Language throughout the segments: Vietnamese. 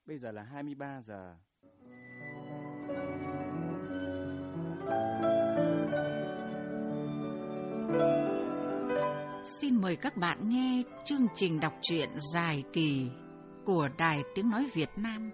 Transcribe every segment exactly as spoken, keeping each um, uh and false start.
Bây giờ là hai mươi ba giờ. Xin mời các bạn nghe chương trình đọc truyện dài kỳ của Đài Tiếng Nói Việt Nam.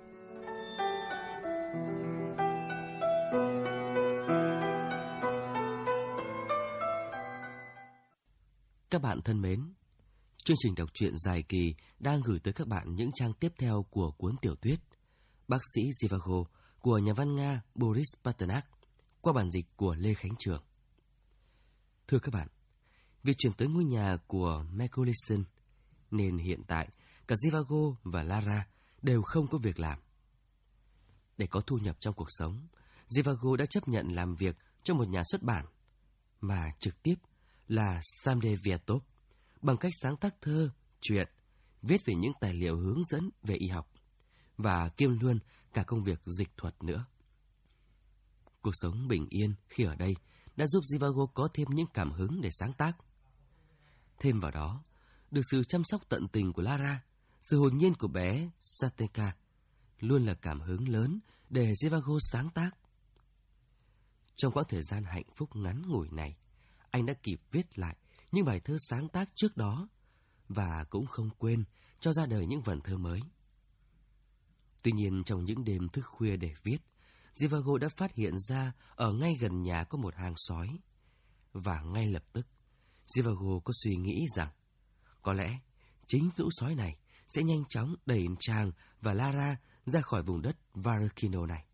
Các bạn thân mến, chương trình đọc truyện dài kỳ đang gửi tới các bạn những trang tiếp theo của cuốn tiểu thuyết Bác sĩ Zhivago của nhà văn Nga Boris Pasternak qua bản dịch của Lê Khánh Trường. Thưa các bạn, việc chuyển tới ngôi nhà của Mikulicin nên hiện tại cả Zhivago và Lara đều không có việc làm. Để có thu nhập trong cuộc sống, Zhivago đã chấp nhận làm việc cho một nhà xuất bản mà trực tiếp là Samde Vietov bằng cách sáng tác thơ, truyện, viết về những tài liệu hướng dẫn về y học và kiêm luôn cả công việc dịch thuật nữa. Cuộc sống bình yên khi ở đây đã giúp Zhivago có thêm những cảm hứng để sáng tác. Thêm vào đó, được sự chăm sóc tận tình của Lara, sự hồn nhiên của bé Satenka luôn là cảm hứng lớn để Zhivago sáng tác. Trong quãng thời gian hạnh phúc ngắn ngủi này, anh đã kịp viết lại những bài thơ sáng tác trước đó và cũng không quên cho ra đời những vần thơ mới. Tuy nhiên, trong những đêm thức khuya để viết, Zhivago đã phát hiện ra ở ngay gần nhà có một hang sói. Và ngay lập tức, Zhivago có suy nghĩ rằng có lẽ chính lũ sói này sẽ nhanh chóng đẩy chàng và Lara ra khỏi vùng đất Varekino này.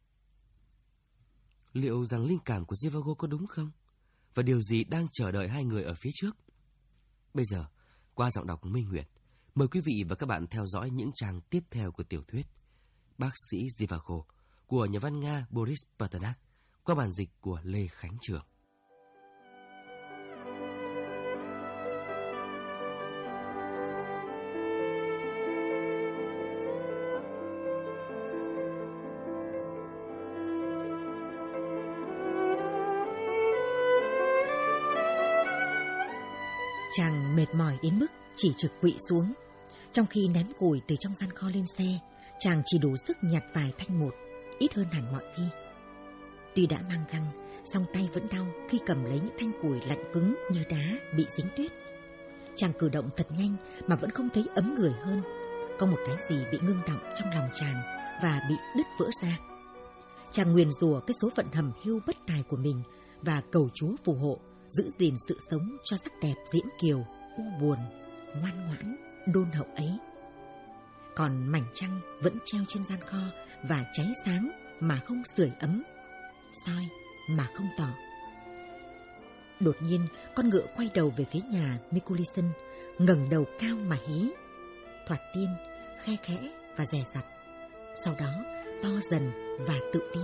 Liệu rằng linh cảm của Zhivago có đúng không? Và điều gì đang chờ đợi hai người ở phía trước? Bây giờ, qua giọng đọc Minh Nguyệt, mời quý vị và các bạn theo dõi những trang tiếp theo của tiểu thuyết Bác sĩ Zhivago của nhà văn Nga Boris Pasternak qua bản dịch của Lê Khánh Trường. Chàng mệt mỏi đến mức chỉ trực quỵ xuống. Trong khi ném củi từ trong gian kho lên xe, chàng chỉ đủ sức nhặt vài thanh một, ít hơn hẳn mọi khi. Tuy đã mang găng, song tay vẫn đau khi cầm lấy những thanh củi lạnh cứng như đá bị dính tuyết. Chàng cử động thật nhanh mà vẫn không thấy ấm người hơn. Có một cái gì bị ngưng đọng trong lòng chàng và bị đứt vỡ ra. Chàng nguyền rủa cái số phận hầm hưu bất tài của mình và cầu Chúa phù hộ giữ gìn sự sống cho sắc đẹp diễm kiều, u buồn, ngoan ngoãn, đôn hậu ấy. Còn mảnh trăng vẫn treo trên gian kho và cháy sáng mà không sưởi ấm, soi mà không tỏ. Đột nhiên, con ngựa quay đầu về phía nhà Mikulicin, ngẩng đầu cao mà hí. Thoạt tiên, khe khẽ và dè dặt, sau đó to dần và tự tin.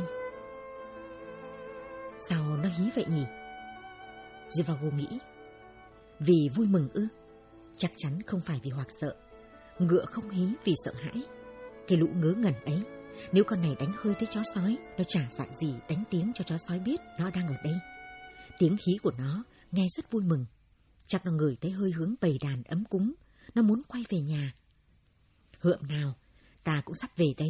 Sao nó hí vậy nhỉ? Zhivago nghĩ. Vì vui mừng ư? Chắc chắn không phải vì hoảng sợ. Ngựa không hí vì sợ hãi. Cái lũ ngớ ngẩn ấy, nếu con này đánh hơi tới chó sói, nó chả dạng gì đánh tiếng cho chó sói biết nó đang ở đây. Tiếng hí của nó nghe rất vui mừng. Chắc nó ngửi thấy hơi hướng bầy đàn ấm cúng. Nó muốn quay về nhà. Hượm nào, ta cũng sắp về đây.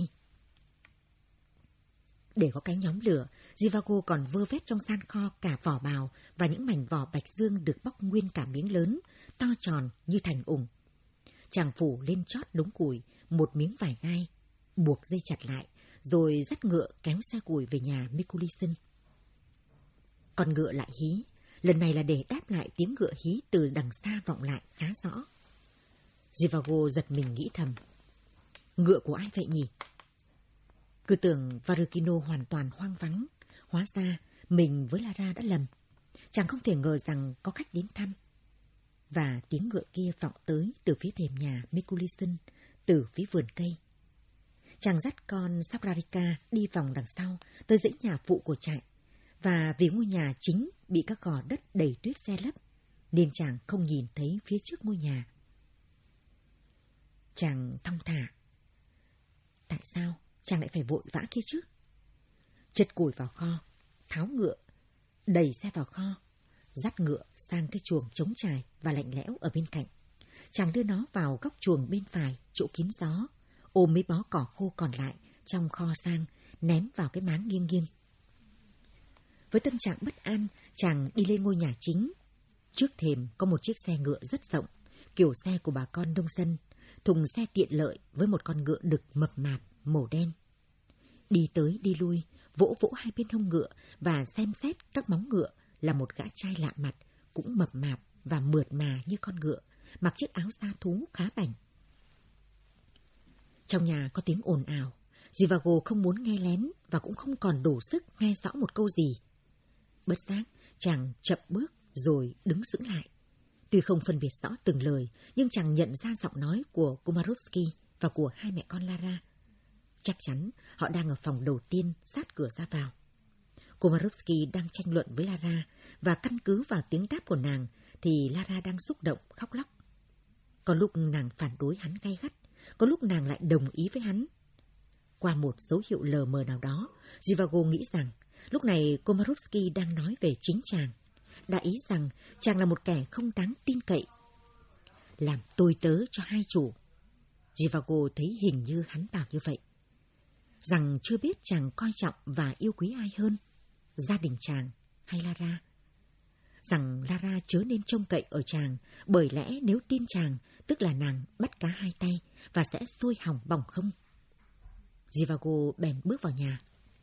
Để có cái nhóm lửa, Zhivago còn vơ vét trong gian kho cả vỏ bào và những mảnh vỏ bạch dương được bóc nguyên cả miếng lớn, to tròn như thành ủng. Chàng phủ lên chót đống củi một miếng vải gai, buộc dây chặt lại, rồi dắt ngựa kéo xe củi về nhà Mikulicin. Con ngựa lại hí, lần này là để đáp lại tiếng ngựa hí từ đằng xa vọng lại khá rõ. Zhivago giật mình nghĩ thầm, ngựa của ai vậy nhỉ? Cứ tưởng Varekino hoàn toàn hoang vắng, hóa ra mình với Lara đã lầm. Chàng không thể ngờ rằng có khách đến thăm. Và tiếng ngựa kia vọng tới từ phía thềm nhà Mikulicin, từ phía vườn cây. Chàng dắt con Sakrarika đi vòng đằng sau tới dãy nhà phụ của trại. Và vì ngôi nhà chính bị các gò đất đầy tuyết che lấp, nên chàng không nhìn thấy phía trước ngôi nhà. Chàng thong thả. Tại sao chàng lại phải vội vã kia chứ? Chất củi vào kho, tháo ngựa, đẩy xe vào kho, dắt ngựa sang cái chuồng trống trải và lạnh lẽo ở bên cạnh. Chàng đưa nó vào góc chuồng bên phải, chỗ kín gió, ôm mấy bó cỏ khô còn lại trong kho sang, ném vào cái máng nghiêng nghiêng. Với tâm trạng bất an, chàng đi lên ngôi nhà chính. Trước thềm có một chiếc xe ngựa rất rộng, kiểu xe của bà con nông dân, thùng xe tiện lợi với một con ngựa đực mập mạp, màu đen. Đi tới đi lui, vỗ vỗ hai bên hông ngựa và xem xét các móng ngựa là một gã trai lạ mặt, cũng mập mạp và mượt mà như con ngựa, mặc chiếc áo da thú khá bảnh. Trong nhà có tiếng ồn ào, Zivago không muốn nghe lén và cũng không còn đủ sức nghe rõ một câu gì. Bất giác, chàng chậm bước rồi đứng sững lại. Tuy không phân biệt rõ từng lời, nhưng chàng nhận ra giọng nói của Komarovsky và của hai mẹ con Lara. Chắc chắn họ đang ở phòng đầu tiên sát cửa ra vào. Komarovsky đang tranh luận với Lara và căn cứ vào tiếng đáp của nàng thì Lara đang xúc động khóc lóc. Có lúc nàng phản đối hắn gay gắt, có lúc nàng lại đồng ý với hắn. Qua một dấu hiệu lờ mờ nào đó, Zivago nghĩ rằng lúc này Komarovsky đang nói về chính chàng, đã ý rằng chàng là một kẻ không đáng tin cậy. Làm tôi tớ cho hai chủ. Zivago thấy hình như hắn bảo như vậy. Rằng chưa biết chàng coi trọng và yêu quý ai hơn, gia đình chàng hay Lara. Rằng Lara chớ nên trông cậy ở chàng, bởi lẽ nếu tin chàng, tức là nàng bắt cá hai tay và sẽ sôi hỏng bỏng không. Zivago bèn bước vào nhà.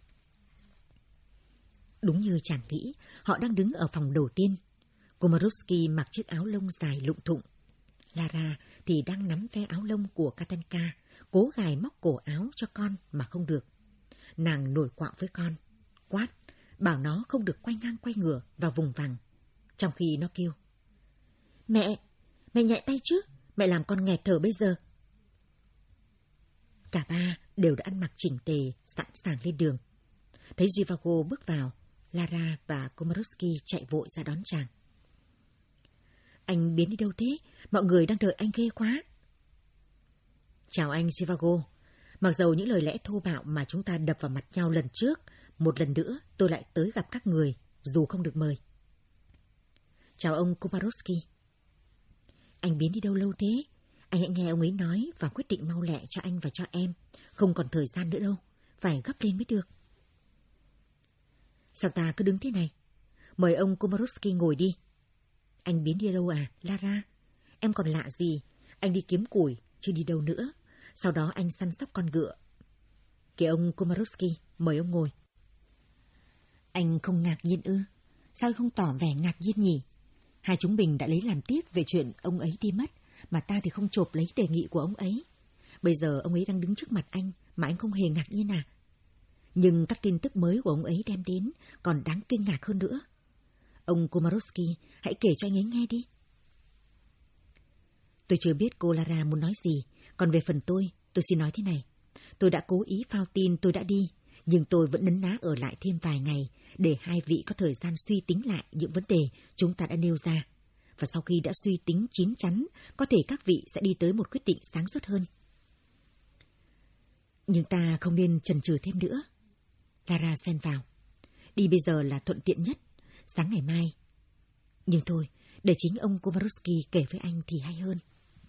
Đúng như chàng nghĩ, họ đang đứng ở phòng đầu tiên. Komarovsky mặc chiếc áo lông dài lụng thụng. Lara thì đang nắm ve áo lông của Katenka, cố gài móc cổ áo cho con mà không được. Nàng nổi quạo với con, quát, bảo nó không được quay ngang quay ngửa và vùng vằng. Trong khi nó kêu, Mẹ, mẹ nhạy tay chứ, mẹ làm con nghẹt thở bây giờ. Cả ba đều đã ăn mặc chỉnh tề, sẵn sàng lên đường. Thấy Zivago bước vào, Lara và Komarovsky chạy vội ra đón chàng. Anh biến đi đâu thế? Mọi người đang đợi anh ghê quá. Chào anh Zivago. Mặc dầu những lời lẽ thô bạo mà chúng ta đập vào mặt nhau lần trước, một lần nữa tôi lại tới gặp các người, dù không được mời. Chào ông Komarovsky. Anh biến đi đâu lâu thế? Anh hãy nghe ông ấy nói và quyết định mau lẹ cho anh và cho em. Không còn thời gian nữa đâu, phải gấp lên mới được. Sao ta cứ đứng thế này? Mời ông Komarovsky ngồi đi. Anh biến đi đâu à, Lara? Em còn lạ gì? Anh đi kiếm củi, chứ đi đâu nữa. Sau đó anh săn sóc con ngựa. Kìa ông Komarovsky, mời ông ngồi. Anh không ngạc nhiên ư? Sao không tỏ vẻ ngạc nhiên nhỉ? Hai chúng mình đã lấy làm tiếc về chuyện ông ấy đi mất, mà ta thì không chộp lấy đề nghị của ông ấy. Bây giờ ông ấy đang đứng trước mặt anh, mà anh không hề ngạc nhiên à? Nhưng các tin tức mới của ông ấy đem đến còn đáng kinh ngạc hơn nữa. Ông Komarovsky, hãy kể cho anh ấy nghe đi. Tôi chưa biết cô Lara muốn nói gì, còn về phần tôi, tôi xin nói thế này. Tôi đã cố ý phao tin tôi đã đi, nhưng tôi vẫn nấn ná ở lại thêm vài ngày để hai vị có thời gian suy tính lại những vấn đề chúng ta đã nêu ra. Và sau khi đã suy tính chín chắn, có thể các vị sẽ đi tới một quyết định sáng suốt hơn. Nhưng ta không nên chần chừ thêm nữa. Lara xen vào. Đi bây giờ là thuận tiện nhất, sáng ngày mai. Nhưng thôi, để chính ông Komarovsky kể với anh thì hay hơn.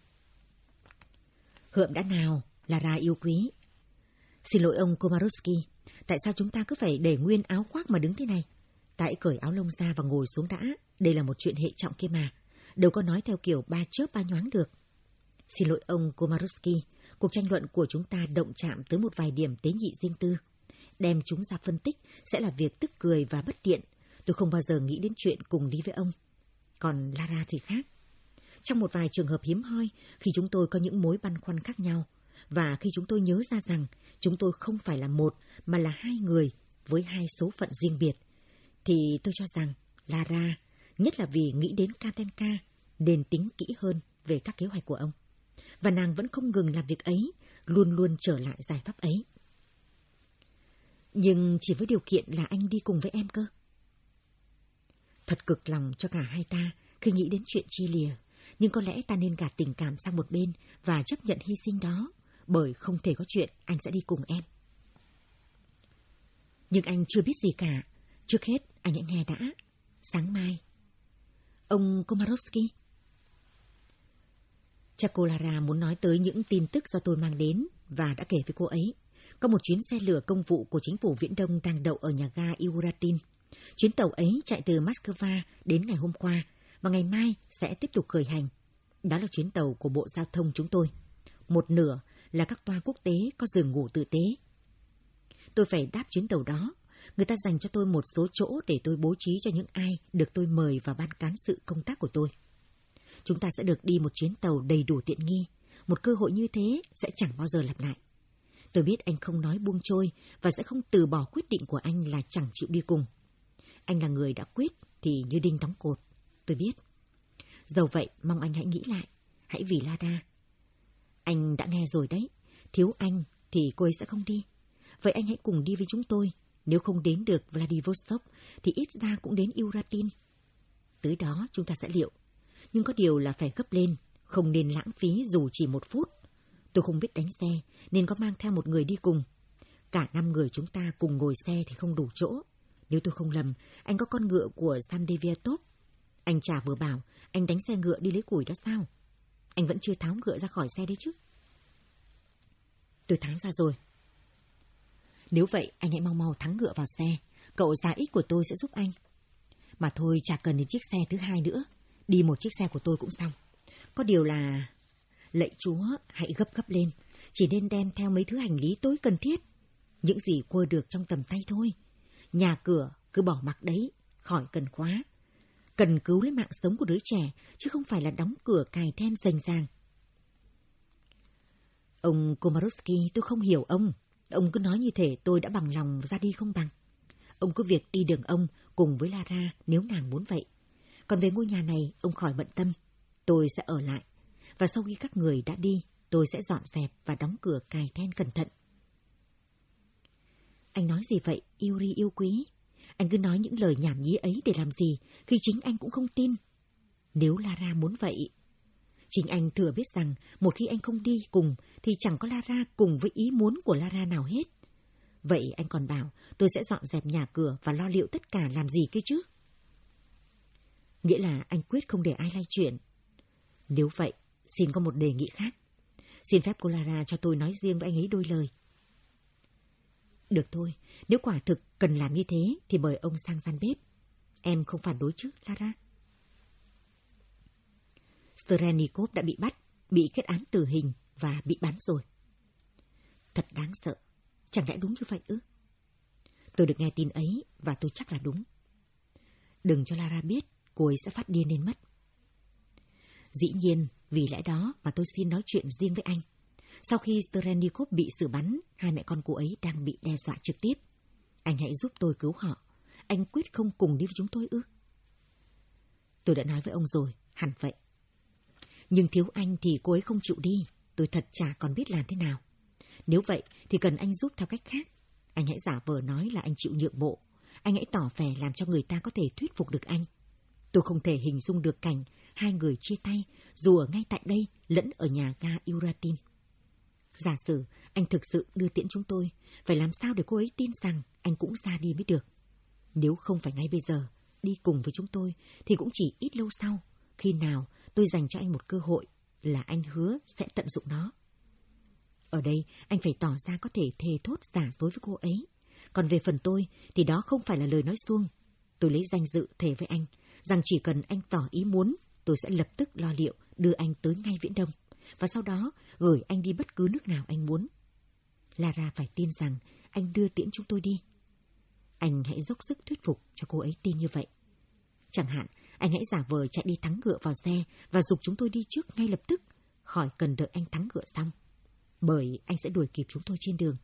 Hượm đã nào, Lara yêu quý. Xin lỗi ông Komarovsky, tại sao chúng ta cứ phải để nguyên áo khoác mà đứng thế này? Ta hãy cởi áo lông ra và ngồi xuống đã, đây là một chuyện hệ trọng kia mà. Đâu có nói theo kiểu ba chớp ba nhoáng được. Xin lỗi ông Komarovsky, cuộc tranh luận của chúng ta động chạm tới một vài điểm tế nhị riêng tư. Đem chúng ra phân tích sẽ là việc tức cười và bất tiện. Tôi không bao giờ nghĩ đến chuyện cùng đi với ông. Còn Lara thì khác. Trong một vài trường hợp hiếm hoi, khi chúng tôi có những mối băn khoăn khác nhau, và khi chúng tôi nhớ ra rằng chúng tôi không phải là một, mà là hai người với hai số phận riêng biệt, thì tôi cho rằng Lara, nhất là vì nghĩ đến Katenka, nên tính kỹ hơn về các kế hoạch của ông. Và nàng vẫn không ngừng làm việc ấy, luôn luôn trở lại giải pháp ấy. Nhưng chỉ với điều kiện là anh đi cùng với em cơ. Thật cực lòng cho cả hai ta khi nghĩ đến chuyện chia lìa, nhưng có lẽ ta nên gạt tình cảm sang một bên và chấp nhận hy sinh đó, bởi không thể có chuyện anh sẽ đi cùng em. Nhưng anh chưa biết gì cả. Trước hết, anh hãy nghe đã. Sáng mai. Ông Komarovsky. Chắc cô Lara muốn nói tới những tin tức do tôi mang đến, và đã kể với cô ấy. Có một chuyến xe lửa công vụ của chính phủ Viễn Đông đang đậu ở nhà ga Uratin. Chuyến tàu ấy chạy từ Moscow đến ngày hôm qua và ngày mai sẽ tiếp tục khởi hành. Đó là chuyến tàu của Bộ Giao thông chúng tôi. Một nửa là các toa quốc tế có giường ngủ tử tế. Tôi phải đáp chuyến tàu đó. Người ta dành cho tôi một số chỗ để tôi bố trí cho những ai được tôi mời vào ban cán sự công tác của tôi. Chúng ta sẽ được đi một chuyến tàu đầy đủ tiện nghi. Một cơ hội như thế sẽ chẳng bao giờ lặp lại. Tôi biết anh không nói buông trôi và sẽ không từ bỏ quyết định của anh là chẳng chịu đi cùng. Anh là người đã quyết thì như đinh đóng cột. Tôi biết. Dẫu vậy, mong anh hãy nghĩ lại. Hãy vì Lara. Anh đã nghe rồi đấy. Thiếu anh thì cô ấy sẽ không đi. Vậy anh hãy cùng đi với chúng tôi. Nếu không đến được Vladivostok thì ít ra cũng đến Uratin. Tới đó chúng ta sẽ liệu. Nhưng có điều là phải gấp lên, không nên lãng phí dù chỉ một phút. Tôi không biết đánh xe nên có mang theo một người đi cùng. Cả năm người chúng ta cùng ngồi xe thì không đủ chỗ. Nếu tôi không lầm, anh có con ngựa của Samdeviatov. Anh chả vừa bảo anh đánh xe ngựa đi lấy củi đó sao? Anh vẫn chưa tháo ngựa ra khỏi xe đấy chứ? Tôi tháo ra rồi. Nếu vậy, anh hãy mau mau thắng ngựa vào xe. Cậu già ích của tôi sẽ giúp anh. Mà thôi, chả cần đến chiếc xe thứ hai nữa. Đi một chiếc xe của tôi cũng xong. Có điều là... Lạy Chúa, hãy gấp gấp lên. Chỉ nên đem theo mấy thứ hành lý tối cần thiết. Những gì quơ được trong tầm tay thôi. Nhà cửa cứ bỏ mặc đấy, khỏi cần khóa. Cần cứu lấy mạng sống của đứa trẻ, chứ không phải là đóng cửa cài then rành ràng. Ông Komorowski, tôi không hiểu ông. Ông cứ nói như thể tôi đã bằng lòng ra đi không bằng. Ông cứ việc đi đường ông cùng với Lara nếu nàng muốn vậy. Còn về ngôi nhà này, ông khỏi bận tâm. Tôi sẽ ở lại. Và sau khi các người đã đi, tôi sẽ dọn dẹp và đóng cửa cài then cẩn thận. Anh nói gì vậy, Yuri yêu quý? Anh cứ nói những lời nhảm nhí ấy để làm gì khi chính anh cũng không tin. Nếu Lara muốn vậy... Chính anh thừa biết rằng một khi anh không đi cùng thì chẳng có Lara cùng với ý muốn của Lara nào hết. Vậy anh còn bảo tôi sẽ dọn dẹp nhà cửa và lo liệu tất cả làm gì kia chứ? Nghĩa là anh quyết không để ai lay chuyển. Nếu vậy, xin có một đề nghị khác. Xin phép cô Lara cho tôi nói riêng với anh ấy đôi lời. Được thôi, nếu quả thực cần làm như thế thì mời ông sang gian bếp. Em không phản đối chứ, Lara? Strenikov đã bị bắt, bị kết án tử hình và bị bắn rồi. Thật đáng sợ. Chẳng lẽ đúng như vậy ư? Tôi được nghe tin ấy và tôi chắc là đúng. Đừng cho Lara biết, cô ấy sẽ phát điên lên mất. Dĩ nhiên, vì lẽ đó mà tôi xin nói chuyện riêng với anh. Sau khi Strenikov bị xử bắn, hai mẹ con cô ấy đang bị đe dọa trực tiếp. Anh hãy giúp tôi cứu họ. Anh quyết không cùng đi với chúng tôi ư? Tôi đã nói với ông rồi, hẳn vậy. Nhưng thiếu anh thì cô ấy không chịu đi. Tôi thật chả còn biết làm thế nào. Nếu vậy thì cần anh giúp theo cách khác. Anh hãy giả vờ nói là anh chịu nhượng bộ. Anh hãy tỏ vẻ làm cho người ta có thể thuyết phục được anh. Tôi không thể hình dung được cảnh hai người chia tay dù ở ngay tại đây lẫn ở nhà ga Uratin. Giả sử anh thực sự đưa tiễn chúng tôi, phải làm sao để cô ấy tin rằng anh cũng ra đi mới được. Nếu không phải ngay bây giờ đi cùng với chúng tôi thì cũng chỉ ít lâu sau, khi nào tôi dành cho anh một cơ hội là anh hứa sẽ tận dụng nó. Ở đây anh phải tỏ ra có thể thề thốt giả dối với cô ấy. Còn về phần tôi thì đó không phải là lời nói suông. Tôi lấy danh dự thề với anh rằng chỉ cần anh tỏ ý muốn, tôi sẽ lập tức lo liệu đưa anh tới ngay Viễn Đông và sau đó gửi anh đi bất cứ nước nào anh muốn. Lara phải tin rằng anh đưa tiễn chúng tôi đi. Anh hãy dốc sức thuyết phục cho cô ấy tin như vậy. Chẳng hạn, anh hãy giả vờ chạy đi thắng ngựa vào xe và giục chúng tôi đi trước ngay lập tức, khỏi cần đợi anh thắng ngựa xong. Bởi anh sẽ đuổi kịp chúng tôi trên đường.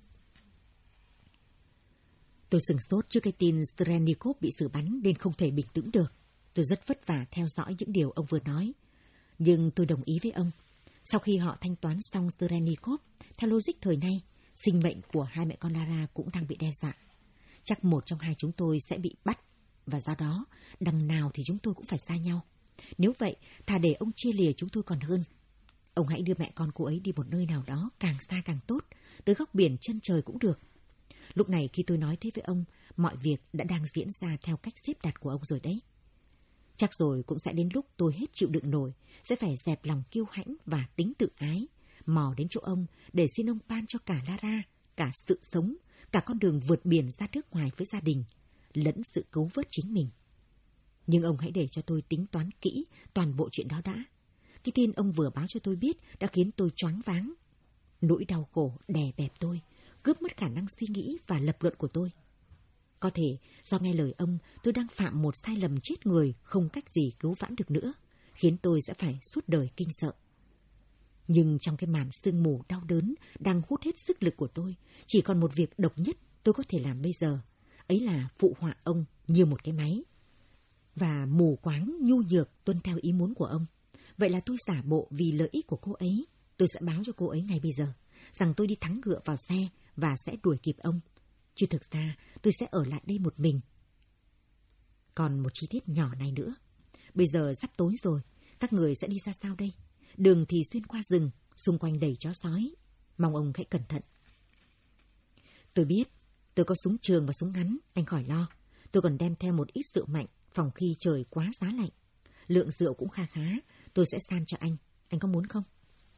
Tôi sửng sốt trước cái tin Strenikov bị xử bắn nên không thể bình tĩnh được. Tôi rất vất vả theo dõi những điều ông vừa nói. Nhưng tôi đồng ý với ông. Sau khi họ thanh toán xong Strenikov, theo logic thời nay, sinh mệnh của hai mẹ con Lara cũng đang bị đe dọa. Chắc một trong hai chúng tôi sẽ bị bắt, và do đó, đằng nào thì chúng tôi cũng phải xa nhau. Nếu vậy, thà để ông chia lìa chúng tôi còn hơn. Ông hãy đưa mẹ con cô ấy đi một nơi nào đó càng xa càng tốt, tới góc biển chân trời cũng được. Lúc này khi tôi nói thế với ông, mọi việc đã đang diễn ra theo cách xếp đặt của ông rồi đấy. Chắc rồi cũng sẽ đến lúc tôi hết chịu đựng nổi, sẽ phải dẹp lòng kiêu hãnh và tính tự ái, mò đến chỗ ông để xin ông ban cho cả Lara, cả sự sống, cả con đường vượt biển ra nước ngoài với gia đình, lẫn sự cứu vớt chính mình. Nhưng ông hãy để cho tôi tính toán kỹ toàn bộ chuyện đó đã. Cái tin ông vừa báo cho tôi biết đã khiến tôi choáng váng. Nỗi đau khổ đè bẹp tôi, cướp mất khả năng suy nghĩ và lập luận của tôi. Có thể do nghe lời ông, tôi đang phạm một sai lầm chết người không cách gì cứu vãn được nữa, khiến tôi sẽ phải suốt đời kinh sợ. Nhưng trong cái màn sương mù đau đớn đang hút hết sức lực của tôi, chỉ còn một việc độc nhất tôi có thể làm bây giờ, ấy là phụ họa ông như một cái máy. Và mù quáng nhu nhược tuân theo ý muốn của ông. Vậy là tôi giả bộ vì lợi ích của cô ấy. Tôi sẽ báo cho cô ấy ngay bây giờ rằng tôi đi thắng ngựa vào xe và sẽ đuổi kịp ông. Chứ thực ra tôi sẽ ở lại đây một mình. Còn một chi tiết nhỏ này nữa. Bây giờ sắp tối rồi, các người sẽ đi ra sao đây? Đường thì xuyên qua rừng, xung quanh đầy chó sói. Mong ông hãy cẩn thận. Tôi biết, tôi có súng trường và súng ngắn, anh khỏi lo. Tôi còn đem theo một ít rượu mạnh, phòng khi trời quá giá lạnh. Lượng rượu cũng kha khá, tôi sẽ san cho anh. Anh có muốn không?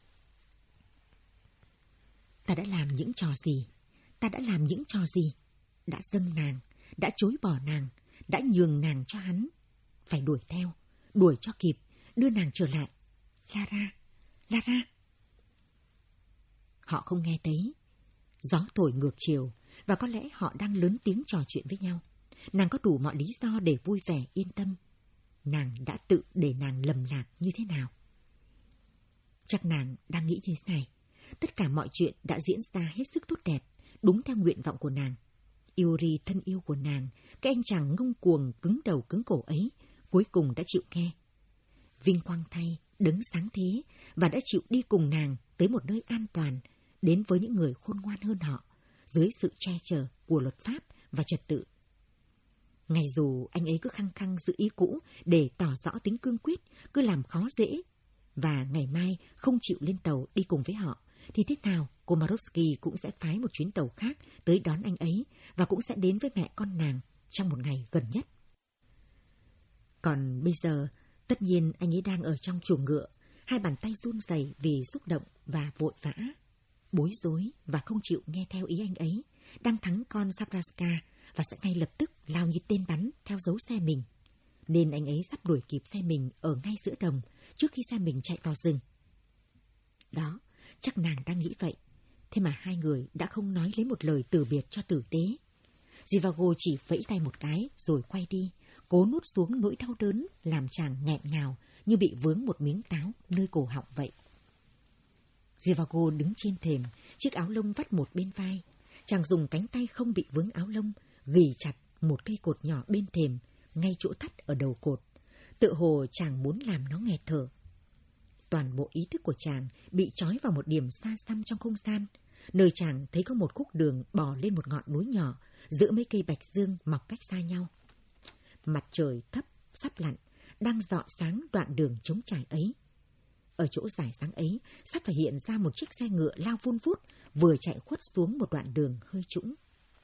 Ta đã làm những trò gì? Ta đã làm những trò gì? Đã dâng nàng, đã chối bỏ nàng, đã nhường nàng cho hắn. Phải đuổi theo, đuổi cho kịp, đưa nàng trở lại. Lara, Lara. Họ không nghe thấy. Gió thổi ngược chiều, và có lẽ họ đang lớn tiếng trò chuyện với nhau. Nàng có đủ mọi lý do để vui vẻ, yên tâm. Nàng đã tự để nàng lầm lạc như thế nào? Chắc nàng đang nghĩ như thế này. Tất cả mọi chuyện đã diễn ra hết sức tốt đẹp, đúng theo nguyện vọng của nàng. Yuri thân yêu của nàng, cái anh chàng ngông cuồng cứng đầu cứng cổ ấy, cuối cùng đã chịu nghe. Vinh quang thay, đấng sáng thế, và đã chịu đi cùng nàng tới một nơi an toàn, đến với những người khôn ngoan hơn họ, dưới sự che chở của luật pháp và trật tự. Ngay dù anh ấy cứ khăng khăng giữ ý cũ để tỏ rõ tính cương quyết, cứ làm khó dễ, và ngày mai không chịu lên tàu đi cùng với họ, thì thế nào Komarovsky cũng sẽ phái một chuyến tàu khác tới đón anh ấy và cũng sẽ đến với mẹ con nàng trong một ngày gần nhất. Còn bây giờ, tất nhiên anh ấy đang ở trong chuồng ngựa, hai bàn tay run rẩy vì xúc động và vội vã, bối rối và không chịu nghe theo ý anh ấy, đang thắng con Sabraska và sẽ ngay lập tức lao như tên bắn theo dấu xe mình. Nên anh ấy sắp đuổi kịp xe mình ở ngay giữa đồng trước khi xe mình chạy vào rừng. Đó, chắc nàng đang nghĩ vậy. Thế mà hai người đã không nói lấy một lời từ biệt cho tử tế. Zhivago chỉ vẫy tay một cái rồi quay đi, cố nuốt xuống nỗi đau đớn làm chàng nghẹn ngào như bị vướng một miếng táo nơi cổ họng vậy. Zhivago đứng trên thềm, chiếc áo lông vắt một bên vai. Chàng dùng cánh tay không bị vướng áo lông, ghì chặt một cây cột nhỏ bên thềm, ngay chỗ thắt ở đầu cột. Tự hồ chàng muốn làm nó nghẹt thở. Toàn bộ ý thức của chàng bị trói vào một điểm xa xăm trong không gian, nơi chàng thấy có một khúc đường bò lên một ngọn núi nhỏ giữa mấy cây bạch dương mọc cách xa nhau. Mặt trời thấp sắp lặn, đang rọi sáng đoạn đường trống trải ấy. Ở chỗ rải sáng ấy sắp phải hiện ra một chiếc xe ngựa lao vun vút, vừa chạy khuất xuống một đoạn đường hơi trũng.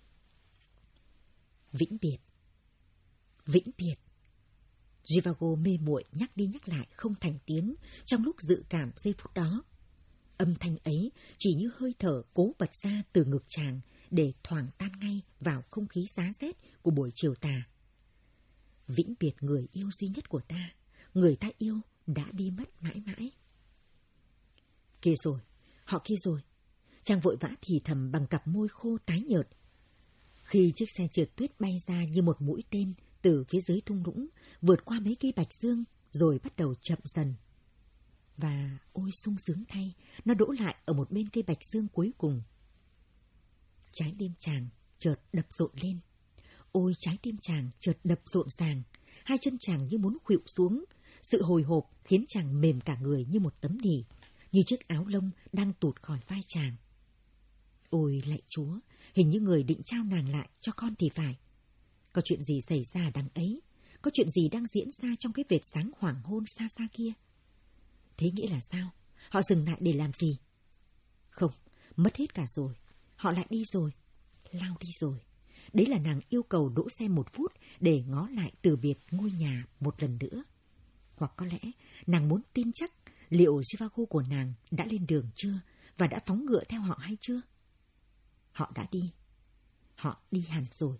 Vĩnh biệt, vĩnh biệt. Zhivago mê muội nhắc đi nhắc lại không thành tiếng trong lúc dự cảm giây phút đó. Âm thanh ấy chỉ như hơi thở cố bật ra từ ngực chàng để thoảng tan ngay vào không khí giá rét của buổi chiều tà. Vĩnh biệt người yêu duy nhất của ta, người ta yêu đã đi mất mãi mãi. Kia rồi, họ kia rồi. Chàng vội vã thì thầm bằng cặp môi khô tái nhợt. Khi chiếc xe trượt tuyết bay ra như một mũi tên từ phía dưới thung lũng, vượt qua mấy cây bạch dương, rồi bắt đầu chậm dần. Và ôi sung sướng thay, nó đỗ lại ở một bên cây bạch dương cuối cùng. Trái tim chàng chợt đập rộn lên. Ôi trái tim chàng chợt đập rộn ràng, hai chân chàng như muốn khuỵu xuống. Sự hồi hộp khiến chàng mềm cả người như một tấm nỉ, như chiếc áo lông đang tụt khỏi vai chàng. Ôi lạy Chúa, hình như người định trao nàng lại cho con thì phải. Có chuyện gì xảy ra đằng ấy? Có chuyện gì đang diễn ra trong cái vệt sáng hoàng hôn xa xa kia? Thế nghĩa là sao? Họ dừng lại để làm gì? Không, mất hết cả rồi. Họ lại đi rồi. Lao đi rồi. Đấy là nàng yêu cầu đỗ xe một phút để ngó lại từ biệt ngôi nhà một lần nữa. Hoặc có lẽ nàng muốn tin chắc liệu Zhivago của nàng đã lên đường chưa và đã phóng ngựa theo họ hay chưa? Họ đã đi. Họ đi hẳn rồi.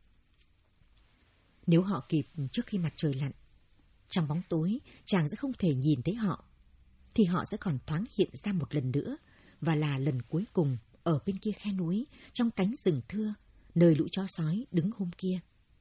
Nếu họ kịp trước khi mặt trời lặn, trong bóng tối chàng sẽ không thể nhìn thấy họ, thì họ sẽ còn thoáng hiện ra một lần nữa, và là lần cuối cùng ở bên kia khe núi, trong cánh rừng thưa, nơi lũ chó sói đứng hôm kia.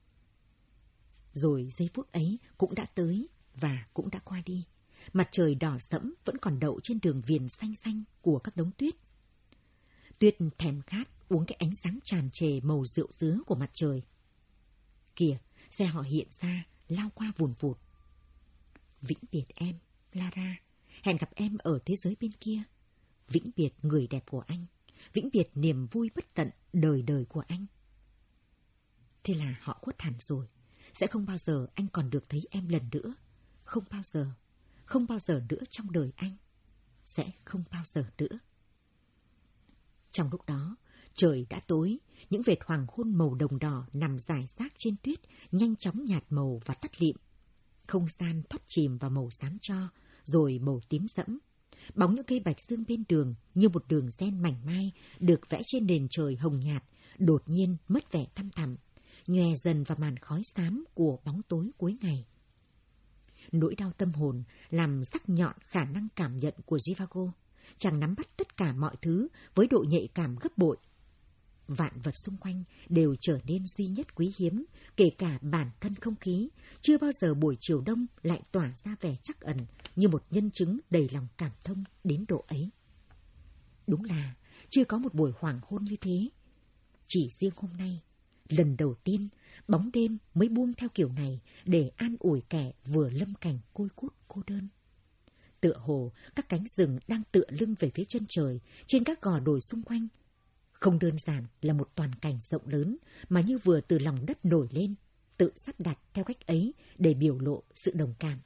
Rồi giây phút ấy cũng đã tới và cũng đã qua đi. Mặt trời đỏ sẫm vẫn còn đậu trên đường viền xanh xanh của các đống tuyết. Tuyết thèm khát uống cái ánh sáng tràn trề màu rượu dứa của mặt trời. Kìa, xe họ hiện ra, lao qua vùn vụt. Vĩnh biệt em, Lara. Hẹn gặp em ở thế giới bên kia. Vĩnh biệt người đẹp của anh. Vĩnh biệt niềm vui bất tận đời đời của anh. Thế là họ khuất hẳn rồi. Sẽ không bao giờ anh còn được thấy em lần nữa. Không bao giờ. Không bao giờ nữa trong đời anh. Sẽ không bao giờ nữa. Trong lúc đó, trời đã tối. Những vệt hoàng hôn màu đồng đỏ nằm rải rác trên tuyết, nhanh chóng nhạt màu và tắt lịm. Không gian thoát chìm vào màu xám tro, rồi màu tím sẫm. Bóng những cây bạch dương bên đường như một đường ren mảnh mai được vẽ trên nền trời hồng nhạt, đột nhiên mất vẻ thăm thẳm, nhòe dần vào màn khói xám của bóng tối cuối ngày. Nỗi đau tâm hồn làm sắc nhọn khả năng cảm nhận của Zhivago. Chàng nắm bắt tất cả mọi thứ với độ nhạy cảm gấp bội. Vạn vật xung quanh đều trở nên duy nhất quý hiếm, kể cả bản thân không khí. Chưa bao giờ buổi chiều đông lại tỏa ra vẻ trắc ẩn như một nhân chứng đầy lòng cảm thông đến độ ấy. Đúng là chưa có một buổi hoàng hôn như thế. Chỉ riêng hôm nay, lần đầu tiên bóng đêm mới buông theo kiểu này để an ủi kẻ vừa lâm cảnh côi cút cô đơn. Tựa hồ các cánh rừng đang tựa lưng về phía chân trời trên các gò đồi xung quanh. Không đơn giản là một toàn cảnh rộng lớn mà như vừa từ lòng đất nổi lên, tự sắp đặt theo cách ấy để biểu lộ sự đồng cảm.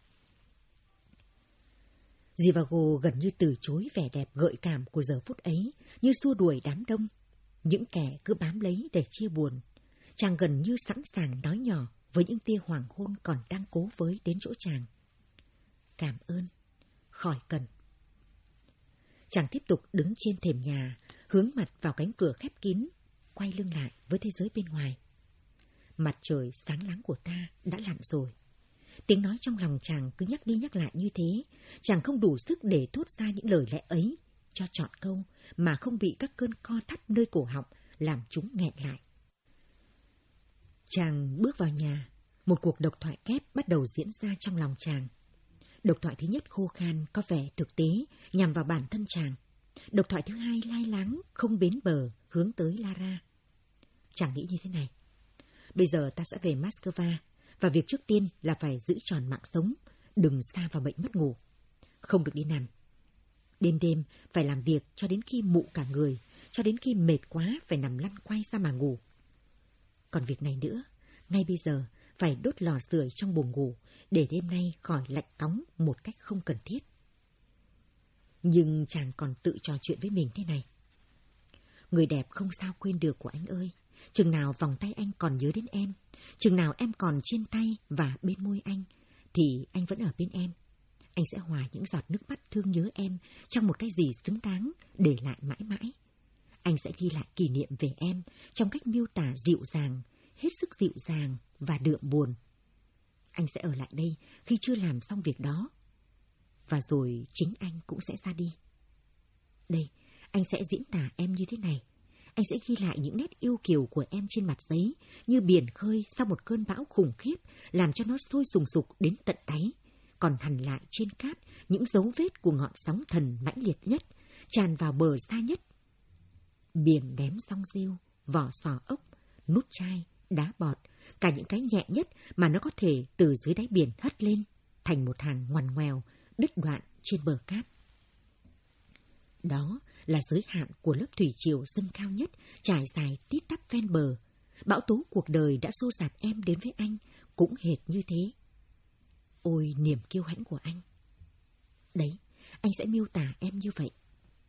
Zhivago gần như từ chối vẻ đẹp gợi cảm của giờ phút ấy, như xua đuổi đám đông. Những kẻ cứ bám lấy để chia buồn. Chàng gần như sẵn sàng nói nhỏ với những tia hoàng hôn còn đang cố với đến chỗ chàng. Cảm ơn, khỏi cần. Chàng tiếp tục đứng trên thềm nhà, hướng mặt vào cánh cửa khép kín, quay lưng lại với thế giới bên ngoài. Mặt trời sáng láng của ta đã lặn rồi. Tiếng nói trong lòng chàng cứ nhắc đi nhắc lại như thế, chàng không đủ sức để thốt ra những lời lẽ ấy cho trọn câu mà không bị các cơn co thắt nơi cổ họng làm chúng nghẹn lại. Chàng bước vào nhà, một cuộc độc thoại kép bắt đầu diễn ra trong lòng chàng. Độc thoại thứ nhất khô khan, có vẻ thực tế, nhằm vào bản thân chàng. Độc thoại thứ hai lai láng, không bến bờ, hướng tới Lara. Chàng nghĩ như thế này. Bây giờ ta sẽ về Moscow, và việc trước tiên là phải giữ tròn mạng sống, đừng sa vào bệnh mất ngủ. Không được đi nằm. Đêm đêm phải làm việc cho đến khi mụ cả người, cho đến khi mệt quá phải nằm lăn quay ra mà ngủ. Còn việc này nữa, ngay bây giờ phải đốt lò sưởi trong buồng ngủ để đêm nay khỏi lạnh cóng một cách không cần thiết. Nhưng chàng còn tự trò chuyện với mình thế này. Người đẹp không sao quên được của anh ơi. Chừng nào vòng tay anh còn nhớ đến em, chừng nào em còn trên tay và bên môi anh, thì anh vẫn ở bên em. Anh sẽ hòa những giọt nước mắt thương nhớ em trong một cái gì xứng đáng để lại mãi mãi. Anh sẽ ghi lại kỷ niệm về em trong cách miêu tả dịu dàng, hết sức dịu dàng và đượm buồn. Anh sẽ ở lại đây khi chưa làm xong việc đó. Và rồi chính anh cũng sẽ ra đi. Đây, anh sẽ diễn tả em như thế này. Anh sẽ ghi lại những nét yêu kiều của em trên mặt giấy, như biển khơi sau một cơn bão khủng khiếp, làm cho nó sôi sùng sục đến tận đáy. Còn hằn lại trên cát những dấu vết của ngọn sóng thần mãnh liệt nhất, tràn vào bờ xa nhất. Biển ném song rêu, vỏ sò ốc, nút chai, đá bọt, cả những cái nhẹ nhất mà nó có thể từ dưới đáy biển hất lên, thành một hàng ngoằn ngoèo, đứt đoạn trên bờ cát. Đó là giới hạn của lớp thủy triều dâng cao nhất, trải dài tít tắp ven bờ. Bão tố cuộc đời đã xô dạt em đến với anh, cũng hệt như thế. Ôi niềm kiêu hãnh của anh. Đấy, anh sẽ miêu tả em như vậy.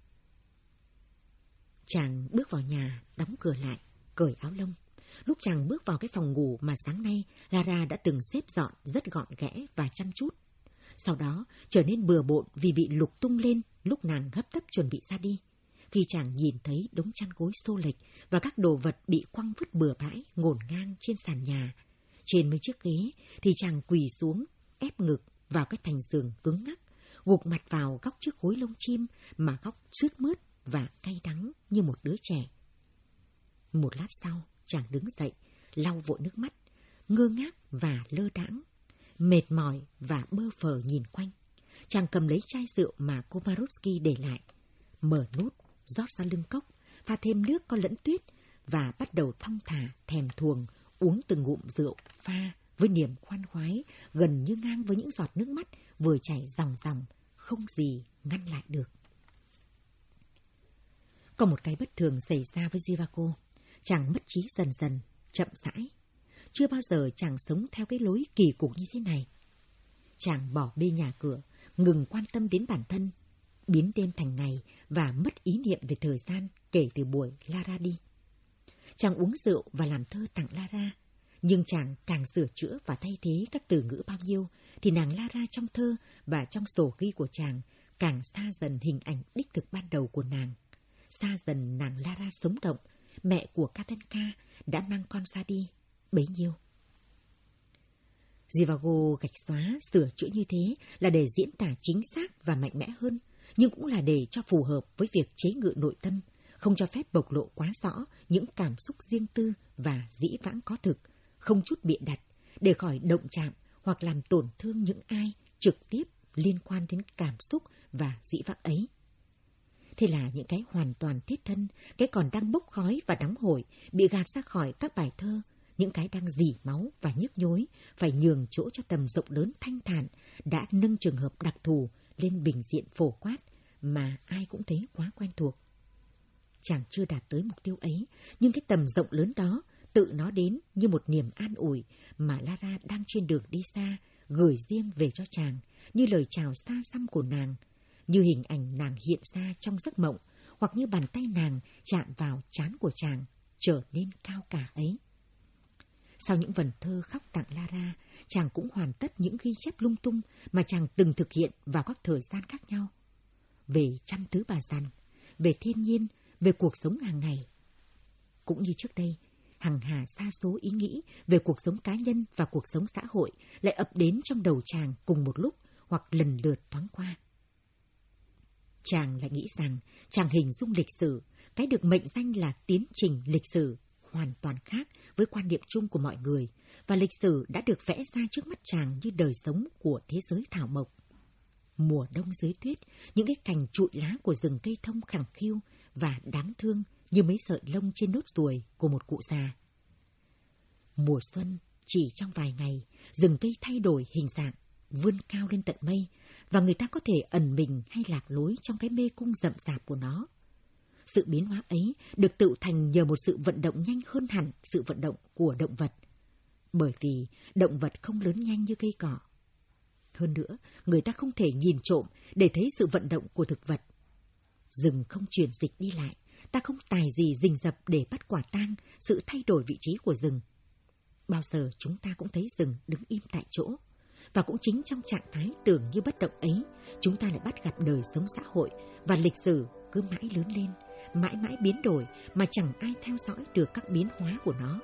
Chàng bước vào nhà, đóng cửa lại, cởi áo lông. Lúc chàng bước vào cái phòng ngủ mà sáng nay Lara đã từng xếp dọn rất gọn ghẽ và chăm chút. Sau đó trở nên bừa bộn vì bị lục tung lên lúc nàng hấp tấp chuẩn bị ra đi. khi chàng nhìn thấy đống chăn gối xô lệch và các đồ vật bị quăng vứt bừa bãi ngổn ngang trên sàn nhà. Trên mấy chiếc ghế thì chàng quỳ xuống, ép ngực vào cái thành giường cứng ngắc, gục mặt vào góc chiếc gối lông chim mà góc sướt mướt và cay đắng như một đứa trẻ. Một lát sau, chàng đứng dậy, lau vội nước mắt, ngơ ngác và lơ đãng, mệt mỏi và bơ phờ nhìn quanh. Chàng cầm lấy chai rượu mà Komarovsky để lại, mở nút, rót ra lưng cốc, pha thêm nước có lẫn tuyết và bắt đầu thong thả thèm thuồng uống từng ngụm rượu pha với niềm khoan khoái gần như ngang với những giọt nước mắt vừa chảy ròng ròng, không gì ngăn lại được. Có một cái bất thường xảy ra với Zhivago. Chàng mất trí dần dần, chậm rãi. Chưa bao giờ chàng sống theo cái lối kỳ cục như thế này. Chàng bỏ bê nhà cửa, ngừng quan tâm đến bản thân, biến đêm thành ngày và mất ý niệm về thời gian kể từ buổi Lara đi. Chàng uống rượu và làm thơ tặng Lara, nhưng chàng càng sửa chữa và thay thế các từ ngữ bao nhiêu, thì nàng Lara trong thơ và trong sổ ghi của chàng càng xa dần hình ảnh đích thực ban đầu của nàng. Xa dần nàng Lara sống động, mẹ của Katenka đã mang con ra đi, bấy nhiêu. Zhivago gạch xóa, sửa chữa như thế là để diễn tả chính xác và mạnh mẽ hơn, nhưng cũng là để cho phù hợp với việc chế ngự nội tâm, không cho phép bộc lộ quá rõ những cảm xúc riêng tư và dĩ vãng có thực, không chút bịa đặt, để khỏi động chạm hoặc làm tổn thương những ai trực tiếp liên quan đến cảm xúc và dĩ vãng ấy. Thế là những cái hoàn toàn thiết thân, cái còn đang bốc khói và nóng hổi, bị gạt ra khỏi các bài thơ, những cái đang rỉ máu và nhức nhối, phải nhường chỗ cho tầm rộng lớn thanh thản, đã nâng trường hợp đặc thù lên bình diện phổ quát mà ai cũng thấy quá quen thuộc. Chàng chưa đạt tới mục tiêu ấy, nhưng cái tầm rộng lớn đó tự nó đến như một niềm an ủi mà Lara đang trên đường đi xa, gửi riêng về cho chàng, như lời chào xa xăm của nàng, như hình ảnh nàng hiện ra trong giấc mộng, hoặc như bàn tay nàng chạm vào trán của chàng, trở nên cao cả ấy. Sau những vần thơ khóc tặng Lara, chàng cũng hoàn tất những ghi chép lung tung mà chàng từng thực hiện vào các thời gian khác nhau. Về trăm thứ bà dặn, về thiên nhiên, về cuộc sống hàng ngày. Cũng như trước đây, hằng hà sa số ý nghĩ về cuộc sống cá nhân và cuộc sống xã hội lại ập đến trong đầu chàng cùng một lúc hoặc lần lượt thoáng qua. Chàng lại nghĩ rằng chàng hình dung lịch sử, cái được mệnh danh là tiến trình lịch sử, hoàn toàn khác với quan niệm chung của mọi người, và lịch sử đã được vẽ ra trước mắt chàng như đời sống của thế giới thảo mộc. Mùa đông dưới tuyết, những cái cành trụi lá của rừng cây thông khẳng khiu và đáng thương như mấy sợi lông trên nốt ruồi của một cụ già. Mùa xuân, chỉ trong vài ngày, rừng cây thay đổi hình dạng, vươn cao lên tận mây, và người ta có thể ẩn mình hay lạc lối trong cái mê cung rậm rạp của nó. Sự biến hóa ấy được tự thành nhờ một sự vận động nhanh hơn hẳn sự vận động của động vật, bởi vì động vật không lớn nhanh như cây cỏ. Hơn nữa, người ta không thể nhìn trộm để thấy sự vận động của thực vật. Rừng không chuyển dịch đi lại, ta không tài gì rình rập để bắt quả tang sự thay đổi vị trí của rừng. Bao giờ chúng ta cũng thấy rừng đứng im tại chỗ, và cũng chính trong trạng thái tưởng như bất động ấy, chúng ta lại bắt gặp đời sống xã hội và lịch sử cứ mãi lớn lên, mãi mãi biến đổi mà chẳng ai theo dõi được các biến hóa của nó.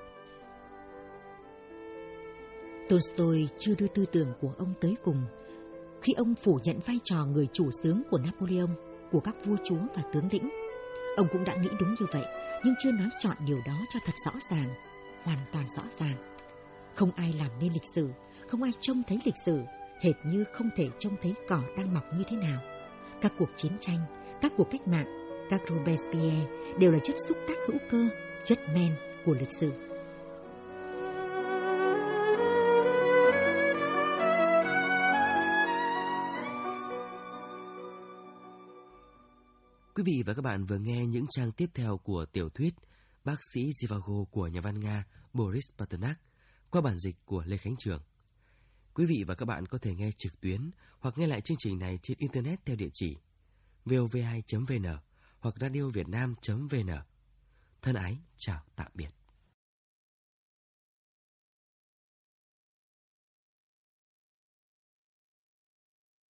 Tolstoy chưa đưa tư tưởng của ông tới cùng khi ông phủ nhận vai trò người chủ xướng của Napoleon, của các vua chúa và tướng lĩnh. Ông cũng đã nghĩ đúng như vậy, nhưng chưa nói chọn điều đó cho thật rõ ràng, hoàn toàn rõ ràng. Không ai làm nên lịch sử, không ai trông thấy lịch sử, hệt như không thể trông thấy cỏ đang mọc như thế nào. Các cuộc chiến tranh, các cuộc cách mạng, các Robespierre đều là chất xúc tác hữu cơ, chất men của lịch sử. Quý vị và các bạn vừa nghe những trang tiếp theo của tiểu thuyết Bác sĩ Zhivago của nhà văn Nga Boris Pasternak qua bản dịch của Lê Khánh Trường. Quý vị và các bạn có thể nghe trực tuyến hoặc nghe lại chương trình này trên Internet theo địa chỉ vov hai chấm vn hoặc radiovietnam chấm vn. Thân ái, chào tạm biệt.